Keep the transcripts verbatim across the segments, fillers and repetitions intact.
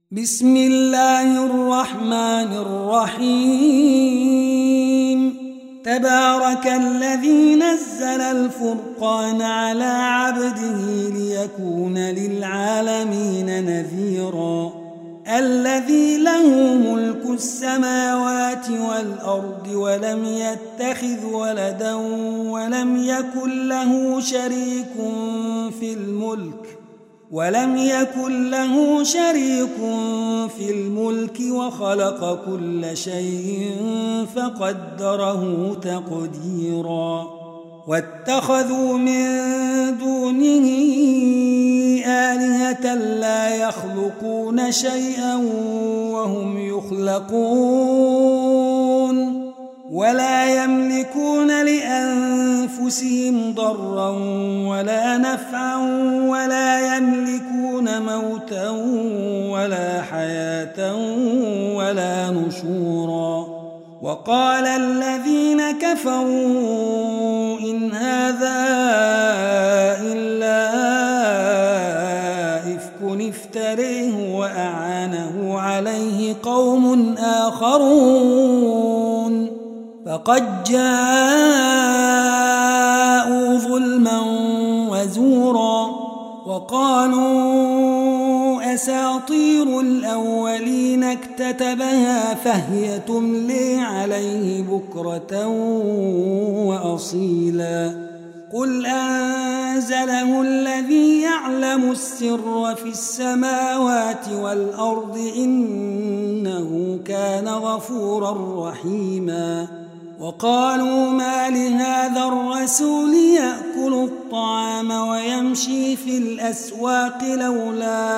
بسم الله الرحمن الرحيم تبارك الذي نزل الفرقان على عبده ليكون للعالمين نذيرا الذي له ملك السماوات والأرض ولم يتخذ ولدا ولم يكن له شريك في الملك ولم يكن له شريك في الملك وخلق كل شيء فقدره تقديرا واتخذوا من دونه آلهة لا يخلقون شيئا وهم يخلقون ولا يملكون لأنفسهم ضرا ولا نفعا ولا يملكون موتا ولا حياة ولا نشورا وقال الذين كفروا إن هذا إلا إفك افتريه وأعانه عليه قوم آخرون فقد جاءوا ظلما وزورا وقالوا أساطير الأولين اكتتبها فهي تملي عليه بكرة وأصيلا قل أنزله الذي يعلم السر في السماوات والأرض إنه كان غفورا رحيما وقالوا ما لهذا الرسول يأكل الطعام ويمشي في الأسواق لولا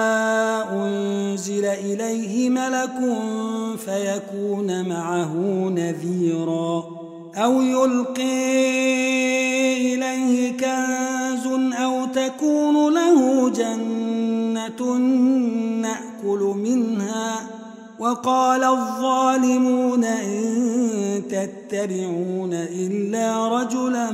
أنزل إليه ملك فيكون معه نذيرا أو يلقي إليه كنز أو تكون له جنة نأكل منها وقال الظالمون إن تتبعون إلا رجلا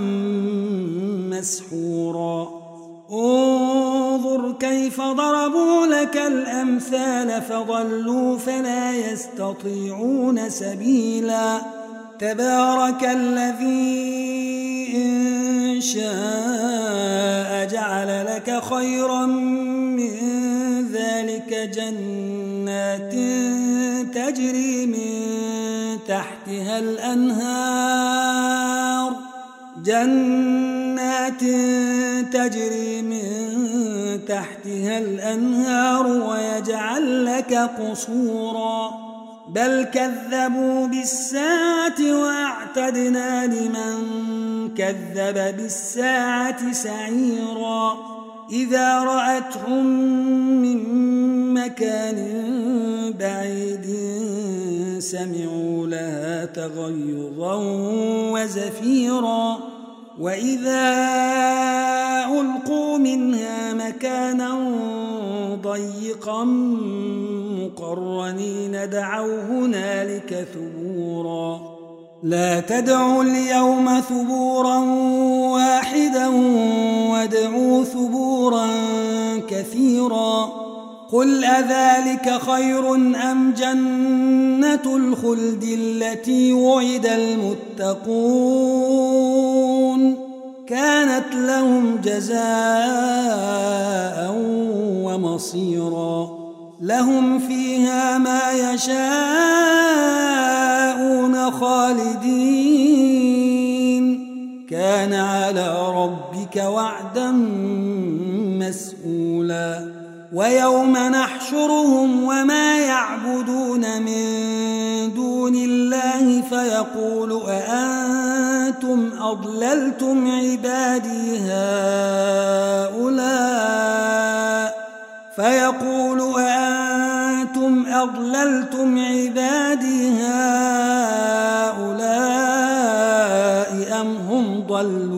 مسحورا انظر كيف ضربوا لك الأمثال فضلوا فلا يستطيعون سبيلا تبارك الذي إن شاء جعل لك خيرا من ذلك جنات تجري من تحتها الأنهار جنات تجري من تحتها الأنهار ويجعل لك قصورا بل كذبوا بالساعة وأعتدنا لمن كذب بالساعة سعيرا إذا رأتهم من مكان بعيد سمعوا لها تغيظا وزفيرا وإذا ألقوا منها مكانا ضيقا مقرنين دعوا هنالك ثبورا لا تدعوا اليوم ثبورا واحدا وادعوا ثبورا كثيرا قل أذلك خير أم جنة الخلد التي وعد المتقون كانت لهم جزاء ومصيرا لهم فيها ما يشاءون خالدين كان على ربك وعدا مسئولا ويوم نحشرهم وما يعبدون من دون الله فيقول أأنتم أضللتم عبادي هؤلاء فيقول أأنتم أضللتم عبادي هؤلاء أم هم ضلوا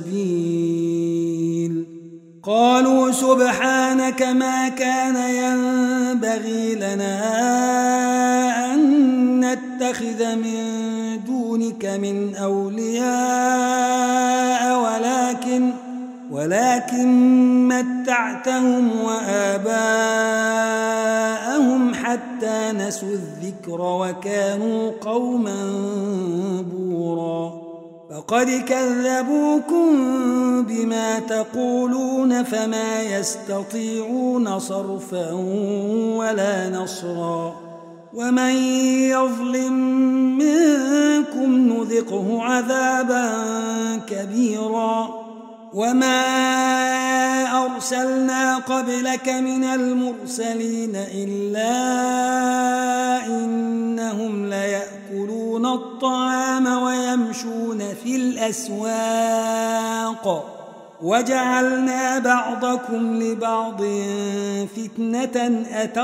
السبيل قالوا سبحانك ما كان ينبغي لنا أن نتخذ من دونك من أولياء ولكن ولكن متعتهم وآباءهم حتى نسوا الذكر وكانوا قوما بورا فقد كذبوكم بما تقولون فما يستطيعون صرفا ولا نصرا ومن يظلم منكم نذقه عذابا كبيرا وما أرسلنا قبلك من المرسلين إلا إنهم ليأكلون الطعام ويمشون في الأسواق وجعلنا بعضكم لبعض فتنة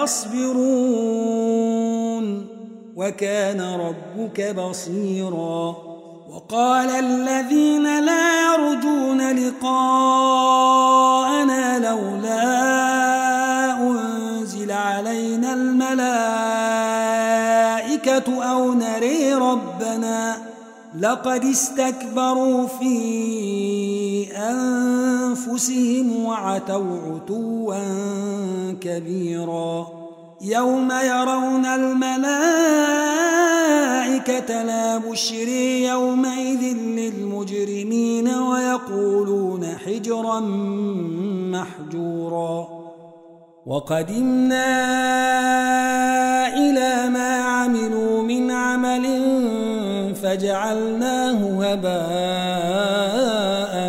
أتصبرون وكان ربك بصيرا وقال الذين لا يرجون لقاءنا لولا أنزل علينا الملائكة أو نري ربنا لقد استكبروا في أنفسهم وعتوا عتوا كبيرا يوم يرون الملائكة لا بشري يومئذ للمجرمين ويقولون حجرا محجورا وقدمنا إلى ما عملوا من عمل فجعلناه هباء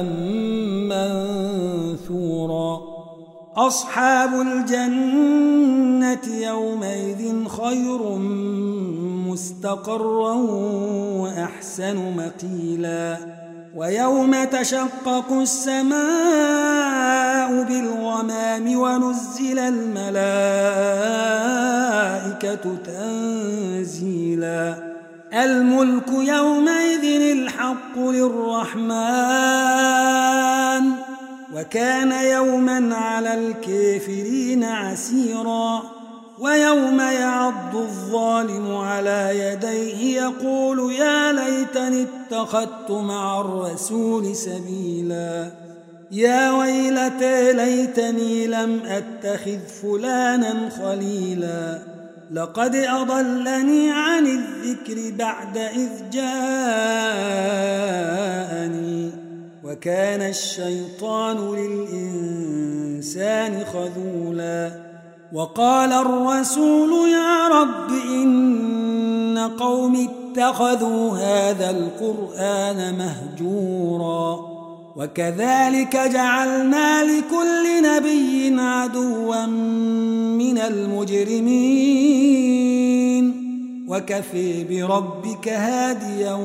منثورا أصحاب الجنة يومئذ خير مستقرا وأحسن مقيلا ويوم تشقق السماء بالغمام ونزل الملائكة تنزيلا الملك يومئذ الحق للرحمن وكان يوما على الكافرين عسيرا ويوم يعض الظالم على يديه يقول يا ليتني اتخذت مع الرسول سبيلا يا ويلتى ليتني لم أتخذ فلانا خليلا لقد أضلني عن الذكر بعد إذ جاءني وكان الشيطان للإنسان خذولا وقال الرسول يا رب إن قوم اتخذوا هذا القرآن مهجورا وكذلك جعلنا لكل نبي عدوا من المجرمين وكفي بربك هاديا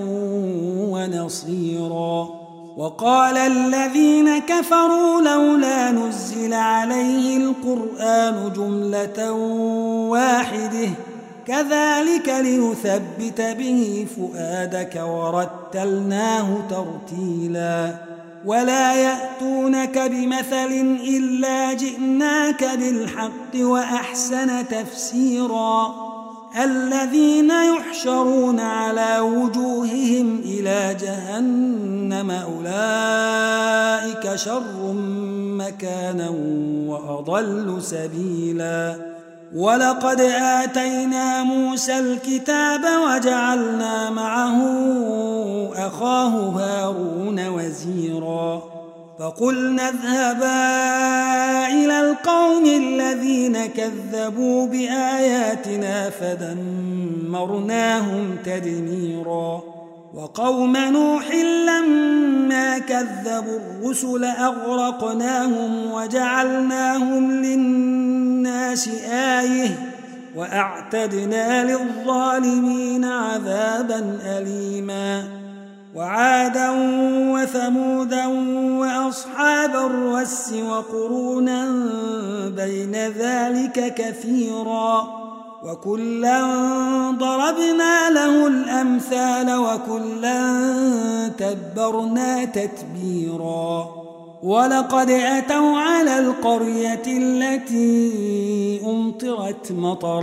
ونصيرا وقال الذين كفروا لولا نزل عليه القرآن جملة واحدة كذلك لنثبت به فؤادك ورتلناه ترتيلا ولا يأتونك بمثل إلا جئناك بالحق وأحسن تفسيرا الذين يحشرون على وجوههم إلى جهنم أولئك شر مكانا وأضل سبيلا ولقد آتينا موسى الكتاب وجعلنا معه أخاه هارون وزيرا فقلنا اذهبا إلى القوم الذين كذبوا بآياتنا فدمرناهم تدميرا وقوم نوح لما كذبوا الرسل أغرقناهم وجعلناهم للناس آية وأعتدنا للظالمين عذابا أليما وعادا وثمودا وأصحاب الرس وقرونا بين ذلك كثيرا وكلا ضربنا له الأمثال وكلا تبرنا تتبيرا ولقد أتوا على القرية التي أمطرت مطر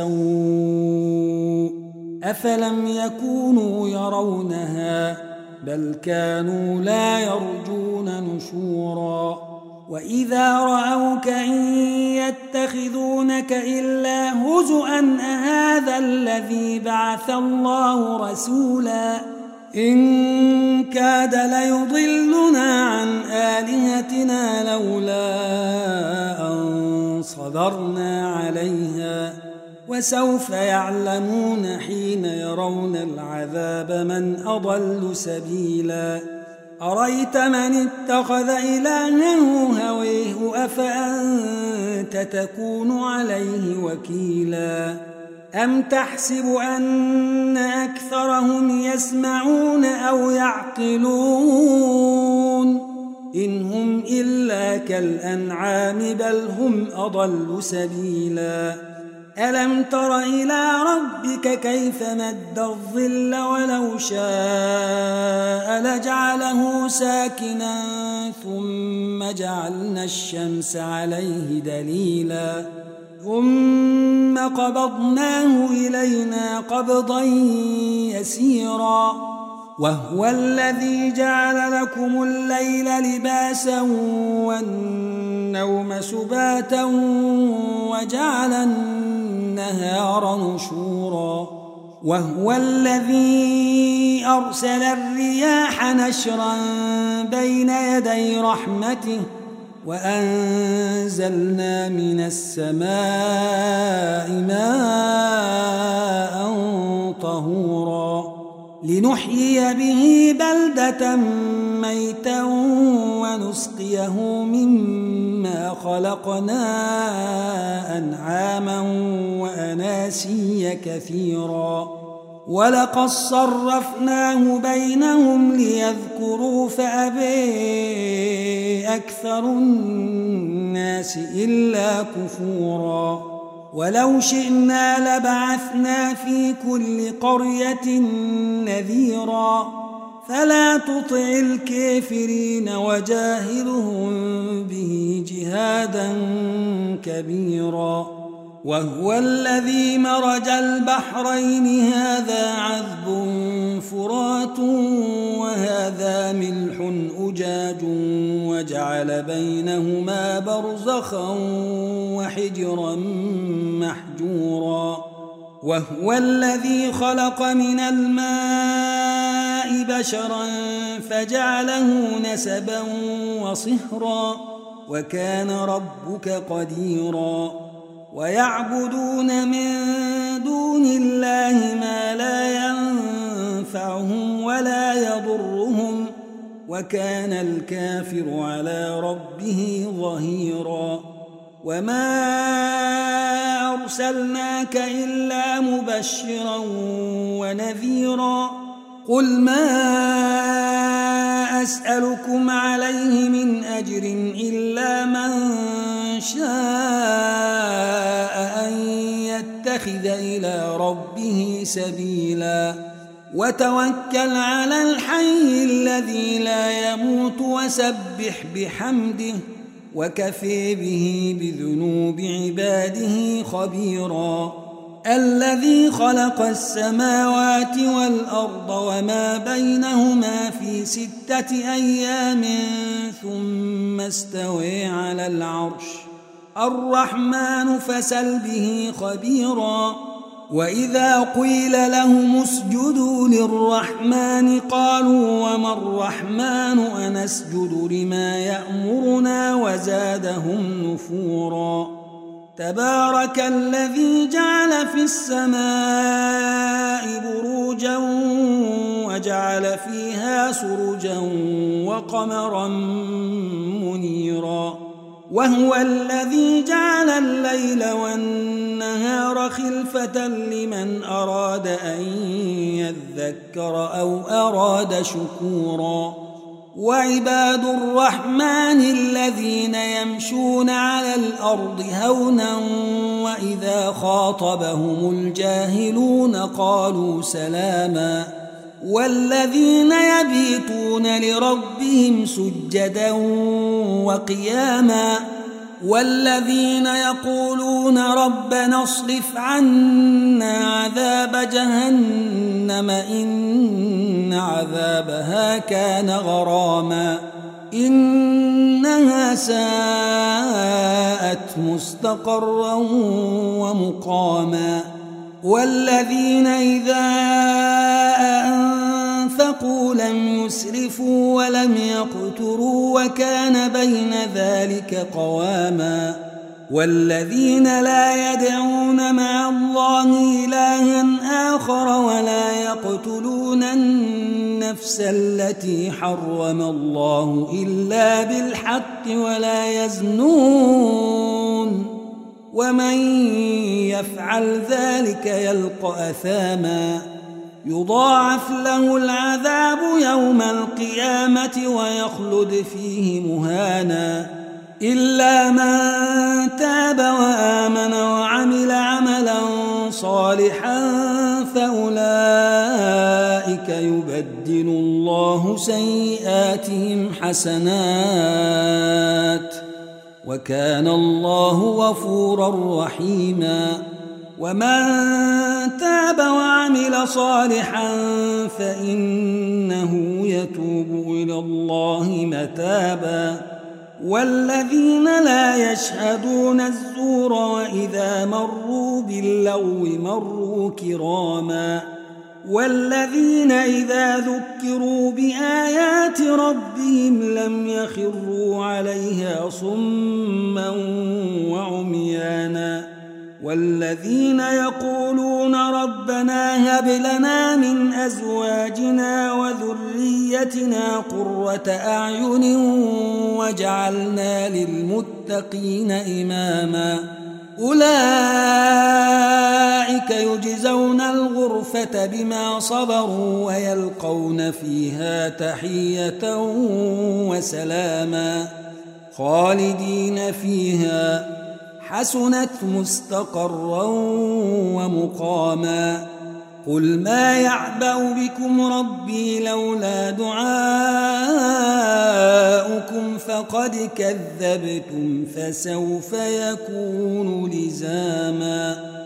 السوء أفلم يكونوا يرونها بل كانوا لا يرجون نشورا وإذا رأوك إن يتخذونك إلا هزؤا من أهذا الذي بعث الله رسولا إن كاد ليضلنا عن آلهتنا لولا أن صبرنا عليها وسوف يعلمون حين يرون العذاب من أضل سبيلا أريت من اتخذ إلهه هويه أفأنت تكون عليه وكيلا أم تحسب أن أكثرهم يسمعون أو يعقلون إن هم إلا كالأنعام بل هم أضل سبيلا ألم تر إلى ربك كيف مد الظل ولو شاء لجعله ساكنا ثم جعلنا الشمس عليه دليلا ثم قبضناه إلينا قبضا يسيرا وهو الذي جعل لكم الليل لباسا والنوم سباتا وجعل النهار نشورا وهو الذي أرسل الرياح نشرا بين يدي رحمته وأنزلنا من السماء ماء طهورا لنحيي به بلدة ميتا ونسقيه مما خلقنا أنعاما وأناسيا كثيرا ولقد صرفناه بينهم ليذكروا فأبي أكثر الناس إلا كفورا ولو شئنا لبعثنا في كل قرية نذيرا فلا تطع الكافرين وجاهدهم به جهادا كبيرا وهو الذي مرج البحرين هذا عذب فرات وهذا ملح أجاج وجعل بينهما برزخا وحجرا محجورا وهو الذي خلق من الماء بشرا فجعله نسبا وصهرا وكان ربك قديرا ويعبدون من دون الله ما لا ينفعهم ولا يضرهم وكان الكافر على ربه ظهيرا وما أرسلناك إلا مبشرا ونذيرا قل ما أسألكم عليه من أجر إلا من شاء أن يتخذ إلى ربه سبيلا وتوكل على الحي الذي لا يموت وسبح بحمده وكفى به بذنوب عباده خبيرا الذي خلق السماوات والأرض وما بينهما في ستة أيام ثم استوى على العرش الرحمن فسل به خبيرا وإذا قيل لهم اسجدوا للرحمن قالوا وما الرحمن أنسجد لما يأمرنا وزادهم نفورا تبارك الذي جعل في السماء بروجا وجعل فيها سرجا وقمرا منيرا وهو الذي جعل الليل والنهار خلفة لمن أراد أن يذكر أو أراد شكورا وعباد الرحمن الذين يمشون على الأرض هونا وإذا خاطبهم الجاهلون قالوا سلاما والذين يبيتون لربهم سجدا وقياما والذين يقولون ربنا اصرف عنا عذاب جهنم إن عذابها كان غراما إنها ساءت مستقرا ومقاما والذين إذا أنفقوا لم يسرفوا ولم يقتروا وكان بين ذلك قواما والذين لا يدعون مع الله إلها آخر ولا يقتلون النفس التي حرم الله إلا بالحق ولا يزنون ومن يفعل ذلك يلقى أثاما يضاعف له العذاب يوم القيامة ويخلد فيه مهانا إلا من تاب وآمن وعمل عملا صالحا فأولئك يبدل الله سيئاتهم حسنات وكان الله غفورا رحيما ومن تاب وعمل صالحا فإنه يتوب إلى الله متابا والذين لا يشهدون الزور وإذا مروا باللغو مروا كراما والذين إذا ذكروا بآيات ربهم لم يخروا عليها صما وعميانا والذين يقولون ربنا هب لنا من أزواجنا وذريتنا قرة أعين وجعلنا للمتقين إماما أولئك يجزون الغرفة بما صبروا ويلقون فيها تحية وسلاما خالدين فيها حسنت مستقرا ومقاما قل ما يعبأ بكم ربي لولا دعاؤكم فقد كذبتم فسوف يكون لزاما.